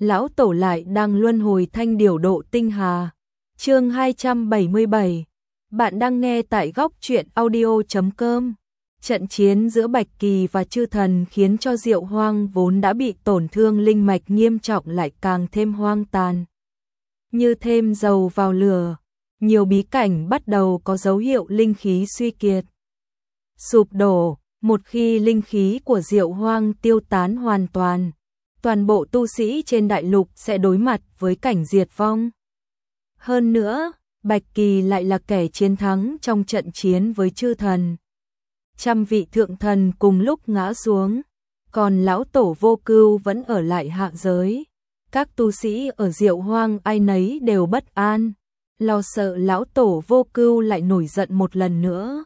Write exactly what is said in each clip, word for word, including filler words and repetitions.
lão tổ lại đang luân hồi thanh điểu độ tinh hà. Chương hai trăm bảy mươi bảy. Bạn đang nghe tại góc truyện audio chấm com. Trận chiến giữa Bạch Kỳ và Chư Thần khiến cho Diệu Hoang vốn đã bị tổn thương linh mạch nghiêm trọng lại càng thêm hoang tàn. Như thêm dầu vào lửa, nhiều bí cảnh bắt đầu có dấu hiệu linh khí suy kiệt, sụp đổ. Một khi linh khí của Diệu Hoang tiêu tán hoàn toàn, toàn bộ tu sĩ trên đại lục sẽ đối mặt với cảnh diệt vong. Hơn nữa, Bạch Kỳ lại là kẻ chiến thắng trong trận chiến với Chư Thần. Trăm vị thượng thần cùng lúc ngã xuống, còn lão tổ Vô Cưu vẫn ở lại hạ giới. Các tu sĩ ở Diệu Hoang ai nấy đều bất an, lo sợ lão tổ Vô Cưu lại nổi giận một lần nữa,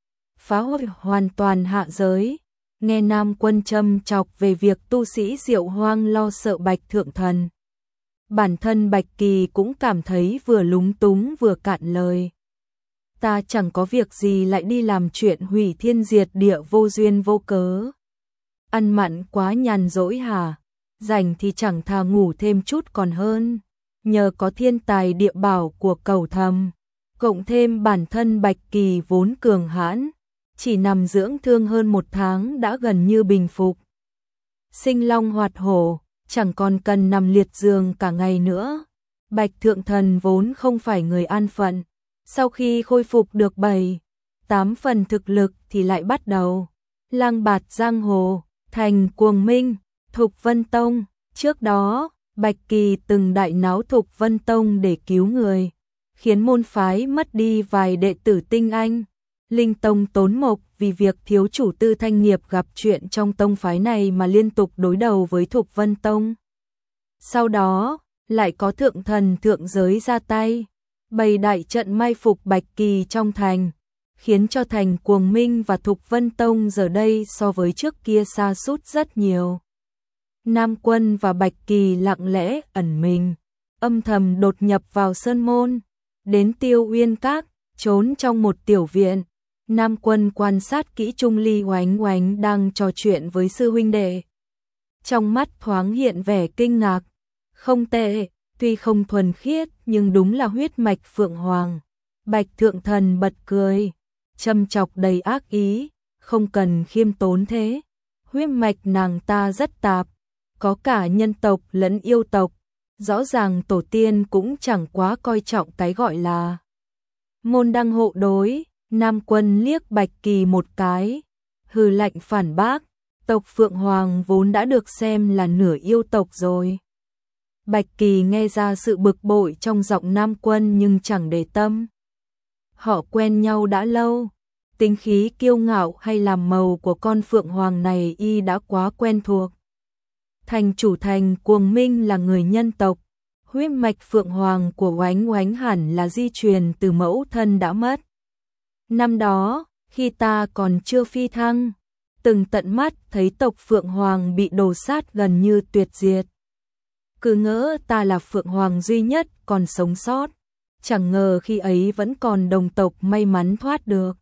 phá hủy hoàn toàn hạ giới. Nghe Nam Quân châm chọc về việc tu sĩ Diệu Hoang lo sợ Bạch Thượng Thần, bản thân Bạch Kỳ cũng cảm thấy vừa lúng túng vừa cạn lời. Ta chẳng có việc gì lại đi làm chuyện hủy thiên diệt địa vô duyên vô cớ. Ăn mặn quá nhàn rỗi hả? Rảnh thì chẳng thà ngủ thêm chút còn hơn. Nhờ có thiên tài địa bảo của Cẩu Thầm, cộng thêm bản thân Bạch Kỳ vốn cường hãn, chỉ nằm dưỡng thương hơn một tháng đã gần như bình phục. Sinh long hoạt hổ, chẳng còn cần nằm liệt giường cả ngày nữa. Bạch Thượng Thần vốn không phải người an phận, sau khi khôi phục được bảy, tám phần thực lực thì lại bắt đầu lang bạt giang hồ, thành cuồng minh, Thục Vân Tông. Trước đó, Bạch Kỳ từng đại náo Thục Vân Tông để cứu người, khiến môn phái mất đi vài đệ tử tinh anh. Linh Tông tốn mộc vì việc thiếu chủ Tư Thanh Nghiệp gặp chuyện trong tông phái này mà liên tục đối đầu với Thục Vân Tông. Sau đó, lại có thượng thần thượng giới ra tay, bày đại trận mai phục Bạch Kỳ trong thành, khiến cho thành Cuồng Minh và Thục Vân Tông giờ đây so với trước kia sa sút rất nhiều. Nam Quân và Bạch Kỳ lặng lẽ ẩn mình, âm thầm đột nhập vào sơn môn, đến Tiêu Uyên Các, trốn trong một tiểu viện. Nam Quân quan sát kỹ Trung Ly Oánh Oánh đang trò chuyện với sư huynh đệ. Trong mắt thoáng hiện vẻ kinh ngạc. Không tệ, tuy không thuần khiết nhưng đúng là huyết mạch Phượng Hoàng. Bạch Thượng Thần bật cười, châm chọc đầy ác ý, không cần khiêm tốn thế. Huyết mạch nàng ta rất tạp, có cả nhân tộc lẫn yêu tộc. Rõ ràng tổ tiên cũng chẳng quá coi trọng cái gọi là môn đăng hộ đối. Nam Quân liếc Bạch Kỳ một cái, hừ lạnh phản bác, tộc Phượng Hoàng vốn đã được xem là nửa yêu tộc rồi. Bạch Kỳ nghe ra sự bực bội trong giọng Nam Quân nhưng chẳng để tâm. Họ quen nhau đã lâu, tính khí kiêu ngạo hay làm màu của con Phượng Hoàng này y đã quá quen thuộc. Thành chủ thành Cuồng Minh là người nhân tộc, huyết mạch Phượng Hoàng của Oánh Oánh hẳn là di truyền từ mẫu thân đã mất. Năm đó, khi ta còn chưa phi thăng, từng tận mắt thấy tộc Phượng Hoàng bị đổ sát gần như tuyệt diệt. Cứ ngỡ ta là Phượng Hoàng duy nhất còn sống sót, chẳng ngờ khi ấy vẫn còn đồng tộc may mắn thoát được.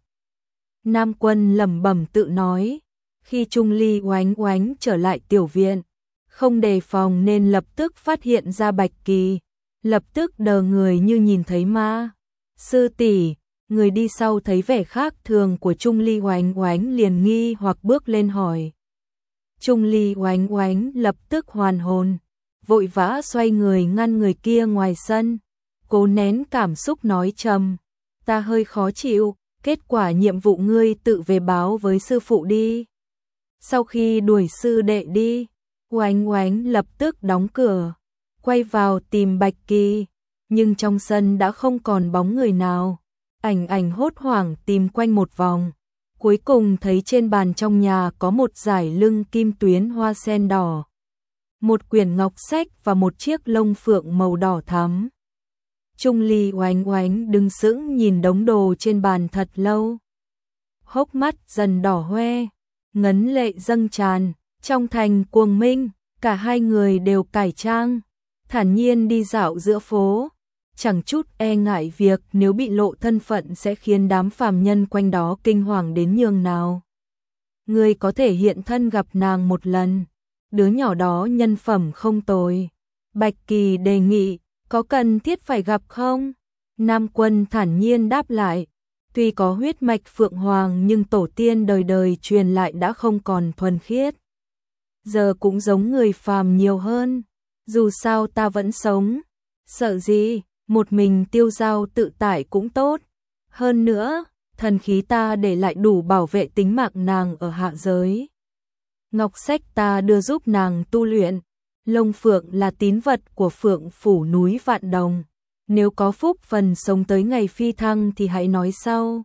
Nam Quân lẩm bẩm tự nói, khi Trung Ly Oánh Oánh trở lại tiểu viện, không đề phòng nên lập tức phát hiện ra Bạch Kỳ, lập tức đờ người như nhìn thấy ma. Sư tỷ, người đi sau thấy vẻ khác thường của Trung Ly Oánh Oánh liền nghi hoặc bước lên hỏi. Trung Ly Oánh Oánh lập tức hoàn hồn, vội vã xoay người ngăn người kia ngoài sân, cố nén cảm xúc nói trầm, ta hơi khó chịu, kết quả nhiệm vụ ngươi tự về báo với sư phụ đi. Sau khi đuổi sư đệ đi, Oánh Oánh lập tức đóng cửa, quay vào tìm Bạch Kỳ, nhưng trong sân đã không còn bóng người nào. Ảnh ảnh hốt hoảng tìm quanh một vòng, cuối cùng thấy trên bàn trong nhà có một dải lưng kim tuyến hoa sen đỏ, một quyển ngọc sách và một chiếc lông phượng màu đỏ thắm. Trung Ly Oánh Oánh đứng sững nhìn đống đồ trên bàn thật lâu, hốc mắt dần đỏ hoe, ngấn lệ dâng tràn. Trong thành Cuồng Minh, cả hai người đều cải trang, thản nhiên đi dạo giữa phố, chẳng chút e ngại việc nếu bị lộ thân phận sẽ khiến đám phàm nhân quanh đó kinh hoàng đến nhường nào. Người có thể hiện thân gặp nàng một lần, đứa nhỏ đó nhân phẩm không tồi. Bạch Kỳ đề nghị, có cần thiết phải gặp không? Nam Quân thản nhiên đáp lại, tuy có huyết mạch Phượng Hoàng nhưng tổ tiên đời đời truyền lại đã không còn thuần khiết. Giờ cũng giống người phàm nhiều hơn, dù sao ta vẫn sống, sợ gì, một mình tiêu dao tự tại cũng tốt. Hơn nữa, thần khí ta để lại đủ bảo vệ tính mạng nàng ở hạ giới. Ngọc sách ta đưa giúp nàng tu luyện, lông phượng là tín vật của Phượng phủ núi Vạn Đồng. Nếu có phúc phần sống tới ngày phi thăng thì hãy nói sau.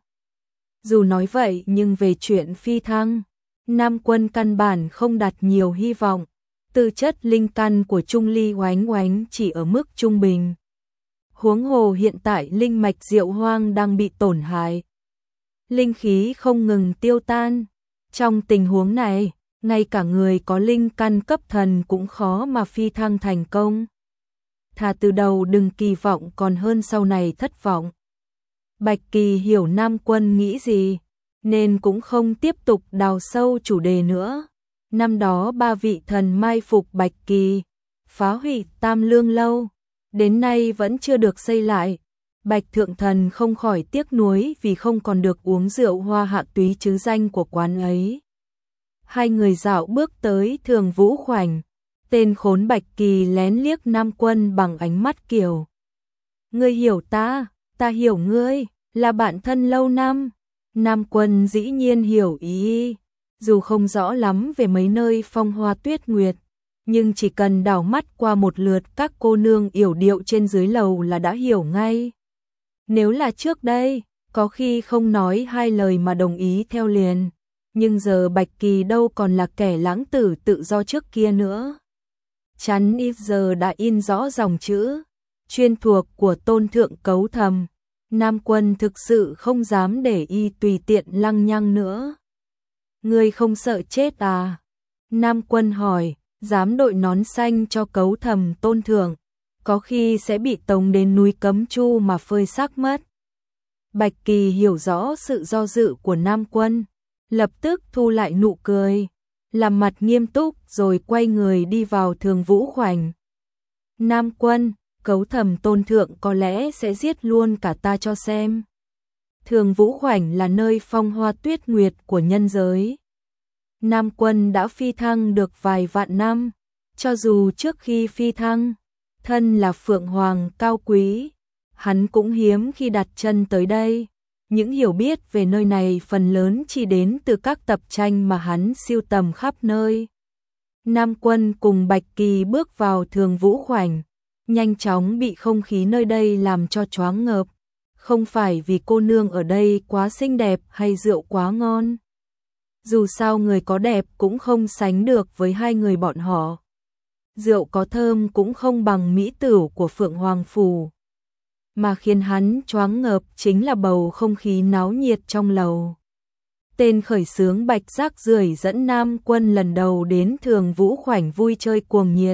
Dù nói vậy nhưng về chuyện phi thăng, Nam Quân căn bản không đặt nhiều hy vọng. Tư chất linh căn của Trung Ly Oánh Oánh chỉ ở mức trung bình. Huống hồ hiện tại linh mạch Diệu Hoang đang bị tổn hại. Linh khí không ngừng tiêu tan. Trong tình huống này, ngay cả người có linh căn cấp thần cũng khó mà phi thăng thành công. Thà từ đầu đừng kỳ vọng còn hơn sau này thất vọng. Bạch Kỳ hiểu Nam Quân nghĩ gì, nên cũng không tiếp tục đào sâu chủ đề nữa. Năm đó ba vị thần mai phục Bạch Kỳ, phá hủy Tam Lương Lâu, đến nay vẫn chưa được xây lại. Bạch Thượng Thần không khỏi tiếc nuối vì không còn được uống rượu hoa hạ túy chứ danh của quán ấy. Hai người dạo bước tới Thường Vũ Khoảnh. Tên khốn Bạch Kỳ lén liếc Nam Quân bằng ánh mắt kiểu: ngươi hiểu ta, ta hiểu ngươi, là bạn thân lâu năm. Nam Quân dĩ nhiên hiểu ý, dù không rõ lắm về mấy nơi phong hoa tuyết nguyệt, nhưng chỉ cần đảo mắt qua một lượt các cô nương yểu điệu trên dưới lầu là đã hiểu ngay. Nếu là trước đây, có khi không nói hai lời mà đồng ý theo liền, nhưng giờ Bạch Kỳ đâu còn là kẻ lãng tử tự do trước kia nữa. Chắn ít giờ đã in rõ dòng chữ chuyên thuộc của Tôn Thượng Cấu Thầm. Nam Quân thực sự không dám để y tùy tiện lăng nhăng nữa. Ngươi không sợ chết à? Nam Quân hỏi, dám đội nón xanh cho Cấu Thầm Tôn Thượng, có khi sẽ bị tống đến núi Cấm Chu mà phơi xác mất. Bạch Kỳ hiểu rõ sự do dự của Nam Quân, lập tức thu lại nụ cười, làm mặt nghiêm túc rồi quay người đi vào Thường Vũ Khoảnh. Nam Quân, Cấu Thầm Tôn Thượng có lẽ sẽ giết luôn cả ta cho xem. Thường Vũ Khoảnh là nơi phong hoa tuyết nguyệt của nhân giới. Nam Quân đã phi thăng được vài vạn năm, cho dù trước khi phi thăng, thân là Phượng Hoàng cao quý, hắn cũng hiếm khi đặt chân tới đây. Những hiểu biết về nơi này phần lớn chỉ đến từ các tập tranh mà hắn sưu tầm khắp nơi. Nam Quân cùng Bạch Kỳ bước vào Thường Vũ Khoảnh, nhanh chóng bị không khí nơi đây làm cho choáng ngợp. Không phải vì cô nương ở đây quá xinh đẹp hay rượu quá ngon. Dù sao người có đẹp cũng không sánh được với hai người bọn họ. Rượu có thơm cũng không bằng mỹ tửu của Phượng Hoàng Phủ. Mà khiến hắn choáng ngợp chính là bầu không khí náo nhiệt trong lầu. Tên khởi xướng Bạch Giác Rưởi dẫn Nam Quân lần đầu đến Thường Vũ Khoảnh vui chơi cuồng nhiệt.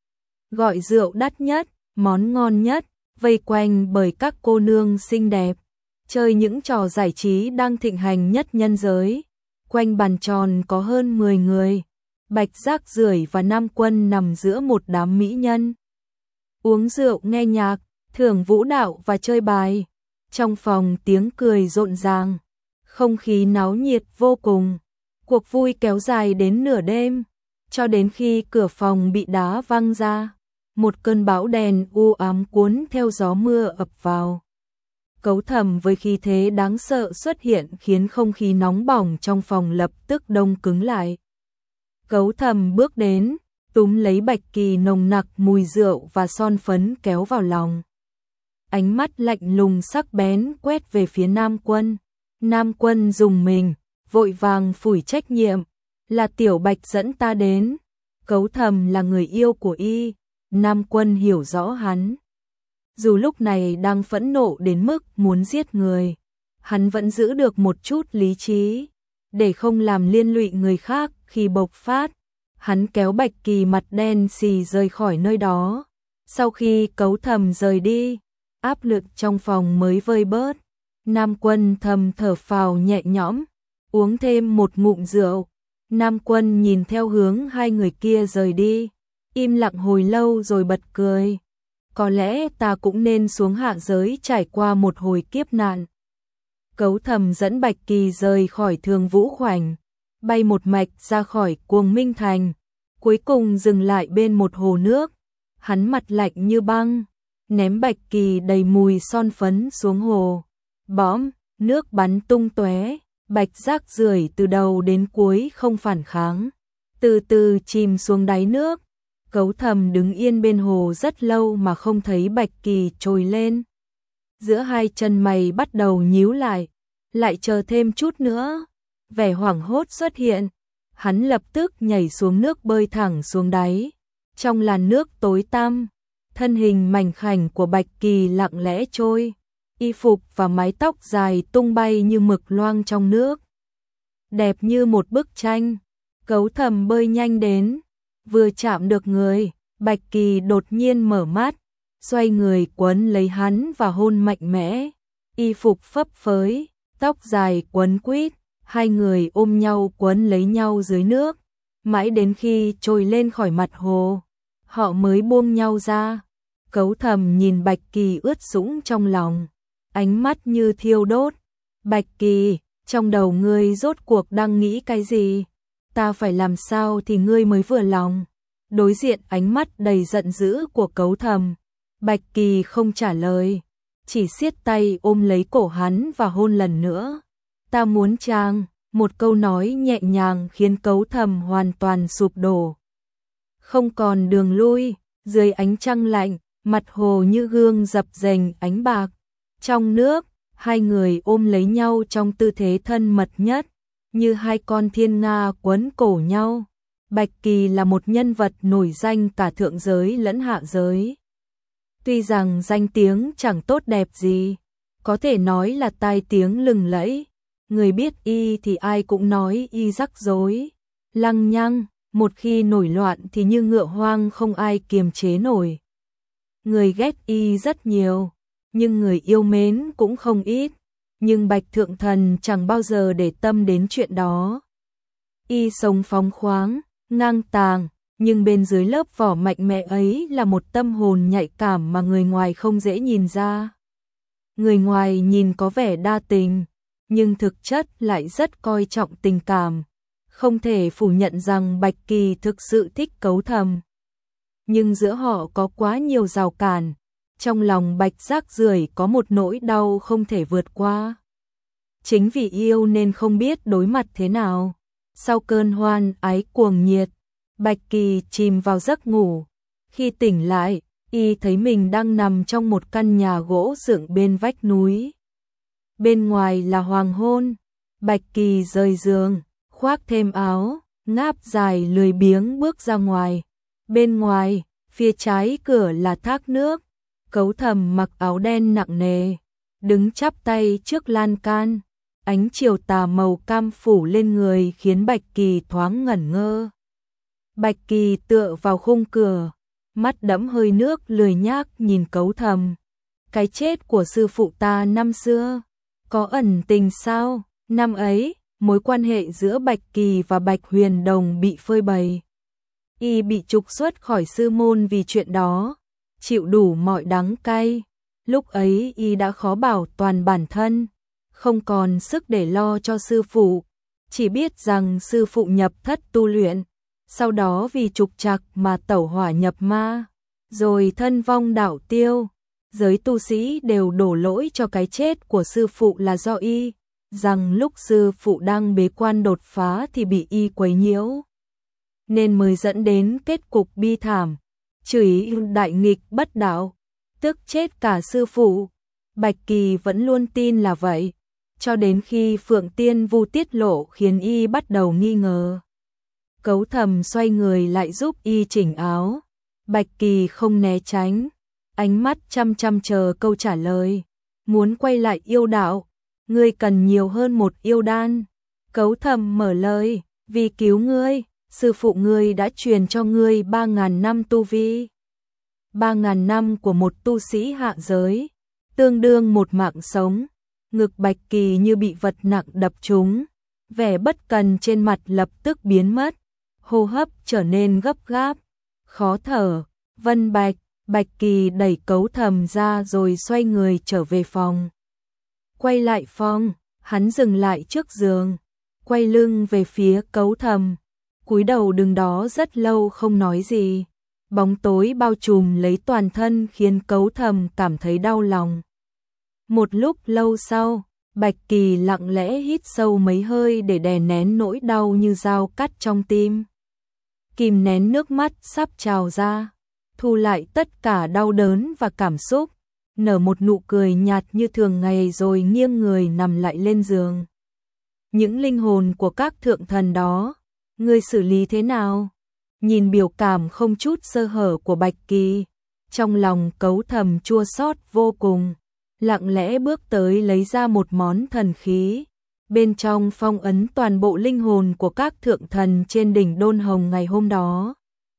Gọi rượu đắt nhất, món ngon nhất, vây quanh bởi các cô nương xinh đẹp, chơi những trò giải trí đang thịnh hành nhất nhân giới. Quanh bàn tròn có hơn mười người, Bạch Giác Rưởi và Nam Quân nằm giữa một đám mỹ nhân. Uống rượu nghe nhạc, thưởng vũ đạo và chơi bài. Trong phòng tiếng cười rộn ràng, không khí náo nhiệt vô cùng. Cuộc vui kéo dài đến nửa đêm, cho đến khi cửa phòng bị đá văng ra. Một cơn bão đèn u ám cuốn theo gió mưa ập vào. Cấu Thầm với khí thế đáng sợ xuất hiện khiến không khí nóng bỏng trong phòng lập tức đông cứng lại. Cấu Thầm bước đến, túm lấy Bạch Kỳ nồng nặc mùi rượu và son phấn kéo vào lòng. Ánh mắt lạnh lùng sắc bén quét về phía Nam Quân. Nam Quân rùng mình, vội vàng phủi trách nhiệm, là Tiểu Bạch dẫn ta đến. Cấu Thầm là người yêu của y, Nam Quân hiểu rõ hắn. Dù lúc này đang phẫn nộ đến mức muốn giết người, hắn vẫn giữ được một chút lý trí, để không làm liên lụy người khác khi bộc phát. Hắn kéo Bạch Kỳ mặt đen xì rời khỏi nơi đó. Sau khi Cấu Thầm rời đi, áp lực trong phòng mới vơi bớt. Nam Quân thầm thở phào nhẹ nhõm, uống thêm một ngụm rượu. Nam Quân nhìn theo hướng hai người kia rời đi, im lặng hồi lâu rồi bật cười. Có lẽ ta cũng nên xuống hạ giới trải qua một hồi kiếp nạn. Cấu Thầm dẫn Bạch Kỳ rời khỏi Thường Vũ Khoảnh, bay một mạch ra khỏi Cuồng Minh Thành, cuối cùng dừng lại bên một hồ nước. Hắn mặt lạnh như băng, ném Bạch Kỳ đầy mùi son phấn xuống hồ. Bõm, nước bắn tung tóe, Bạch rác rưởi từ đầu đến cuối không phản kháng, từ từ chìm xuống đáy nước. Cấu Thầm đứng yên bên hồ rất lâu mà không thấy Bạch Kỳ trồi lên. Giữa hai chân mày bắt đầu nhíu lại, lại chờ thêm chút nữa. Vẻ hoảng hốt xuất hiện, hắn lập tức nhảy xuống nước bơi thẳng xuống đáy. Trong làn nước tối tăm, thân hình mảnh khảnh của Bạch Kỳ lặng lẽ trôi, y phục và mái tóc dài tung bay như mực loang trong nước. Đẹp như một bức tranh. Cấu Thầm bơi nhanh đến, vừa chạm được người, Bạch Kỳ đột nhiên mở mắt, xoay người quấn lấy hắn và hôn mạnh mẽ. Y phục phấp phới, tóc dài quấn quýt, hai người ôm nhau quấn lấy nhau dưới nước, mãi đến khi trồi lên khỏi mặt hồ, họ mới buông nhau ra. Cấu Thầm nhìn Bạch Kỳ ướt sũng trong lòng, ánh mắt như thiêu đốt. Bạch Kỳ, trong đầu ngươi rốt cuộc đang nghĩ cái gì? Ta phải làm sao thì ngươi mới vừa lòng? Đối diện ánh mắt đầy giận dữ của Cấu Thầm, Bạch Kỳ không trả lời, chỉ siết tay ôm lấy cổ hắn và hôn lần nữa. Ta muốn chàng, một câu nói nhẹ nhàng khiến Cấu Thầm hoàn toàn sụp đổ. Không còn đường lui, dưới ánh trăng lạnh, mặt hồ như gương dập dềnh ánh bạc. Trong nước, hai người ôm lấy nhau trong tư thế thân mật nhất, như hai con thiên nga quấn cổ nhau. Bạch Kỳ là một nhân vật nổi danh cả thượng giới lẫn hạ giới. Tuy rằng danh tiếng chẳng tốt đẹp gì, có thể nói là tai tiếng lừng lẫy, người biết y thì ai cũng nói y rắc rối, lăng nhăng, một khi nổi loạn thì như ngựa hoang không ai kiềm chế nổi. Người ghét y rất nhiều, nhưng người yêu mến cũng không ít, nhưng Bạch Thượng Thần chẳng bao giờ để tâm đến chuyện đó. Y sống phóng khoáng, ngang tàng, nhưng bên dưới lớp vỏ mạnh mẽ ấy là một tâm hồn nhạy cảm mà người ngoài không dễ nhìn ra. Người ngoài nhìn có vẻ đa tình, nhưng thực chất lại rất coi trọng tình cảm. Không thể phủ nhận rằng Bạch Kỳ thực sự thích Cấu Thầm. Nhưng giữa họ có quá nhiều rào cản, trong lòng Bạch rác rưởi có một nỗi đau không thể vượt qua. Chính vì yêu nên không biết đối mặt thế nào. Sau cơn hoan ái cuồng nhiệt, Bạch Kỳ chìm vào giấc ngủ. Khi tỉnh lại, y thấy mình đang nằm trong một căn nhà gỗ dựng bên vách núi. Bên ngoài là hoàng hôn. Bạch Kỳ rời giường, khoác thêm áo, ngáp dài lười biếng bước ra ngoài. Bên ngoài, phía trái cửa là thác nước. Cấu Thầm mặc áo đen nặng nề, đứng chắp tay trước lan can. Ánh chiều tà màu cam phủ lên người khiến Bạch Kỳ thoáng ngẩn ngơ. Bạch Kỳ tựa vào khung cửa, mắt đẫm hơi nước lười nhác nhìn Cấu Thầm. Cái chết của sư phụ ta năm xưa, có ẩn tình sao? Năm ấy, mối quan hệ giữa Bạch Kỳ và Bạch Huyền Đồng bị phơi bày. Y bị trục xuất khỏi sư môn vì chuyện đó, chịu đủ mọi đắng cay. Lúc ấy y đã khó bảo toàn bản thân, không còn sức để lo cho sư phụ, chỉ biết rằng sư phụ nhập thất tu luyện, sau đó vì trục trặc mà tẩu hỏa nhập ma, rồi thân vong đạo tiêu. Giới tu sĩ đều đổ lỗi cho cái chết của sư phụ là do y, rằng lúc sư phụ đang bế quan đột phá thì bị y quấy nhiễu, nên mới dẫn đến kết cục bi thảm, chửi đại nghịch bất đạo, tức chết cả sư phụ. Bạch Kỳ vẫn luôn tin là vậy, cho đến khi Phượng Tiên Vu tiết lộ khiến y bắt đầu nghi ngờ. Cấu Thầm xoay người lại giúp y chỉnh áo. Bạch Kỳ không né tránh, ánh mắt chăm chăm chờ câu trả lời. Muốn quay lại yêu đạo, ngươi cần nhiều hơn một yêu đan. Cấu Thầm mở lời, vì cứu ngươi, sư phụ ngươi đã truyền cho ngươi ba ngàn năm tu vi. Ba ngàn năm của một tu sĩ hạ giới, tương đương một mạng sống. Ngực Bạch Kỳ như bị vật nặng đập trúng, vẻ bất cần trên mặt lập tức biến mất, hô hấp trở nên gấp gáp. khó thở. Vân Bạch, Bạch Kỳ đẩy Cấu Thầm ra rồi xoay người trở về phòng. Quay lại phòng, hắn dừng lại trước giường, quay lưng về phía Cấu Thầm, cúi đầu đứng đó rất lâu không nói gì. Bóng tối bao trùm lấy toàn thân khiến Cấu Thầm cảm thấy đau lòng. Một lúc lâu sau, Bạch Kỳ lặng lẽ hít sâu mấy hơi để đè nén nỗi đau như dao cắt trong tim. Kìm nén nước mắt sắp trào ra, thu lại tất cả đau đớn và cảm xúc, nở một nụ cười nhạt như thường ngày rồi nghiêng người nằm lại lên giường. Những linh hồn của các thượng thần đó, ngươi xử lý thế nào? Nhìn biểu cảm không chút sơ hở của Bạch Kỳ, trong lòng Cấu Thầm chua xót vô cùng, lặng lẽ bước tới lấy ra một món thần khí. Bên trong phong ấn toàn bộ linh hồn của các thượng thần trên đỉnh Đôn Hồng ngày hôm đó.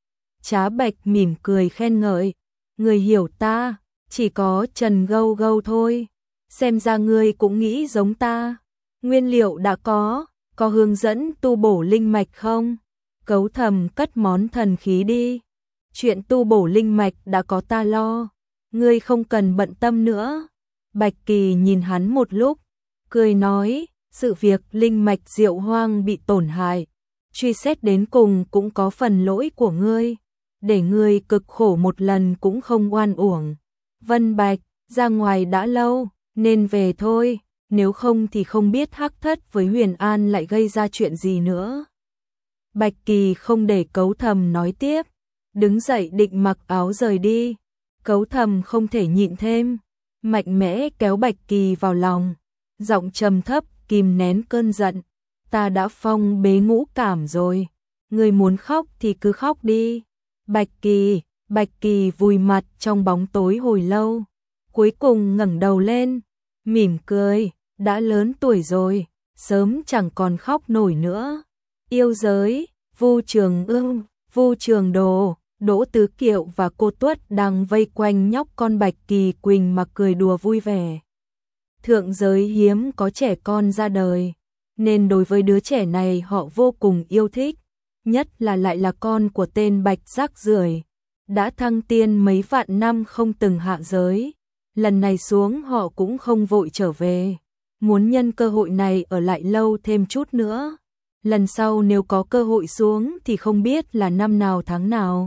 Trá Bạch mỉm cười khen ngợi, người hiểu ta, chỉ có Trần Gâu Gâu thôi, xem ra ngươi cũng nghĩ giống ta. Nguyên liệu đã có, có hướng dẫn tu bổ linh mạch không? Cấu Thầm cất món thần khí đi, chuyện tu bổ linh mạch đã có ta lo, ngươi không cần bận tâm nữa. Bạch Kỳ nhìn hắn một lúc, cười nói, sự việc linh mạch Diệu Hoang bị tổn hại, truy xét đến cùng cũng có phần lỗi của ngươi, để ngươi cực khổ một lần cũng không oan uổng. Vân Bạch, ra ngoài đã lâu, nên về thôi, nếu không thì không biết Hắc Thất với Huyền An lại gây ra chuyện gì nữa. Bạch Kỳ không để Cấu Thầm nói tiếp, đứng dậy định mặc áo rời đi. Cấu Thầm không thể nhịn thêm, mạnh mẽ kéo Bạch Kỳ vào lòng, giọng trầm thấp kìm nén cơn giận, ta đã phong bế ngũ cảm rồi, người muốn khóc thì cứ khóc đi. Bạch Kỳ, Bạch Kỳ vùi mặt trong bóng tối hồi lâu, cuối cùng ngẩng đầu lên, mỉm cười, đã lớn tuổi rồi, sớm chẳng còn khóc nổi nữa. Yêu giới, Vu Trường Ưng, Vu Trường Đồ, Đỗ Tứ Kiệu và cô Tuất đang vây quanh nhóc con Bạch Kỳ Quỳnh mà cười đùa vui vẻ. Thượng giới hiếm có trẻ con ra đời, nên đối với đứa trẻ này họ vô cùng yêu thích, nhất là lại là con của tên Bạch rác rưởi, đã thăng tiên mấy vạn năm không từng hạ giới. Lần này xuống họ cũng không vội trở về, muốn nhân cơ hội này ở lại lâu thêm chút nữa. Lần sau nếu có cơ hội xuống thì không biết là năm nào tháng nào.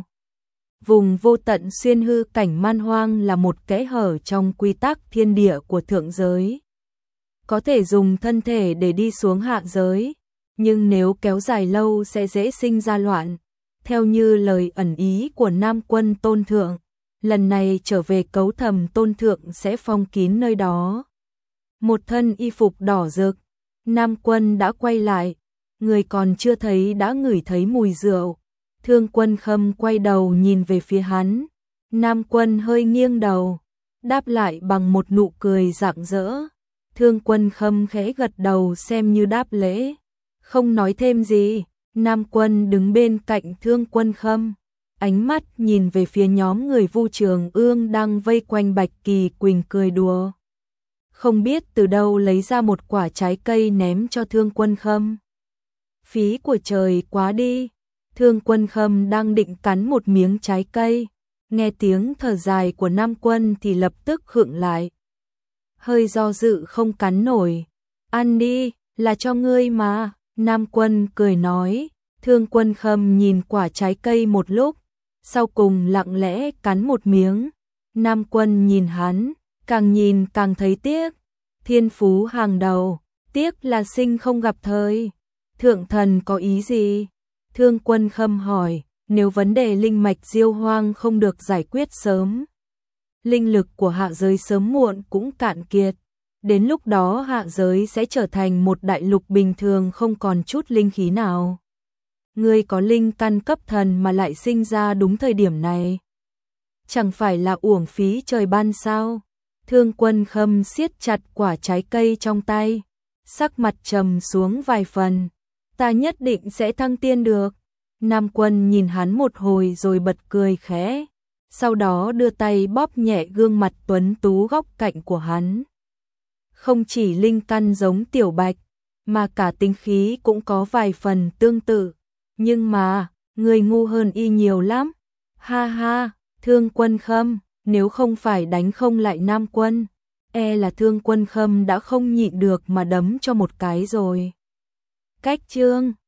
Vùng vô tận xuyên hư cảnh man hoang là một kẽ hở trong quy tắc thiên địa của thượng giới. Có thể dùng thân thể để đi xuống hạ giới, nhưng nếu kéo dài lâu sẽ dễ sinh ra loạn. Theo như lời ẩn ý của Nam Quân Tôn Thượng, lần này trở về Cấu Thầm Tôn Thượng sẽ phong kín nơi đó. Một thân y phục đỏ rực, Nam Quân đã quay lại, người còn chưa thấy đã ngửi thấy mùi rượu. Thương Quân Khâm quay đầu nhìn về phía hắn, Nam Quân hơi nghiêng đầu, đáp lại bằng một nụ cười rạng rỡ. Thương Quân Khâm khẽ gật đầu xem như đáp lễ, không nói thêm gì. Nam Quân đứng bên cạnh Thương Quân Khâm, ánh mắt nhìn về phía nhóm người Vu Trường Ương đang vây quanh Bạch Kỳ Quỳnh cười đùa. Không biết từ đâu lấy ra một quả trái cây ném cho Thương Quân Khâm. Phí của trời quá đi. Thương Quân Khâm đang định cắn một miếng trái cây, nghe tiếng thở dài của Nam Quân thì lập tức khựng lại. Hơi do dự không cắn nổi. Ăn đi, là cho ngươi mà. Nam Quân cười nói. Thương Quân Khâm nhìn quả trái cây một lúc, sau cùng lặng lẽ cắn một miếng. Nam Quân nhìn hắn, càng nhìn càng thấy tiếc. Thiên phú hàng đầu, tiếc là sinh không gặp thời. Thượng thần có ý gì? Thương Quân Khâm hỏi, nếu vấn đề linh mạch Diêu Hoang không được giải quyết sớm, linh lực của hạ giới sớm muộn cũng cạn kiệt. Đến lúc đó hạ giới sẽ trở thành một đại lục bình thường không còn chút linh khí nào. Ngươi có linh căn cấp thần mà lại sinh ra đúng thời điểm này, chẳng phải là uổng phí trời ban sao? Thương Quân Khâm siết chặt quả trái cây trong tay, sắc mặt trầm xuống vài phần. Ta nhất định sẽ thăng tiên được. Nam Quân nhìn hắn một hồi rồi bật cười khẽ, sau đó đưa tay bóp nhẹ gương mặt tuấn tú góc cạnh của hắn. Không chỉ linh căn giống Tiểu Bạch, mà cả tính khí cũng có vài phần tương tự, nhưng mà, người ngu hơn y nhiều lắm. Ha ha, Thương Quân Khâm, nếu không phải đánh không lại Nam Quân, e là Thương Quân Khâm đã không nhịn được mà đấm cho một cái rồi. Cách chương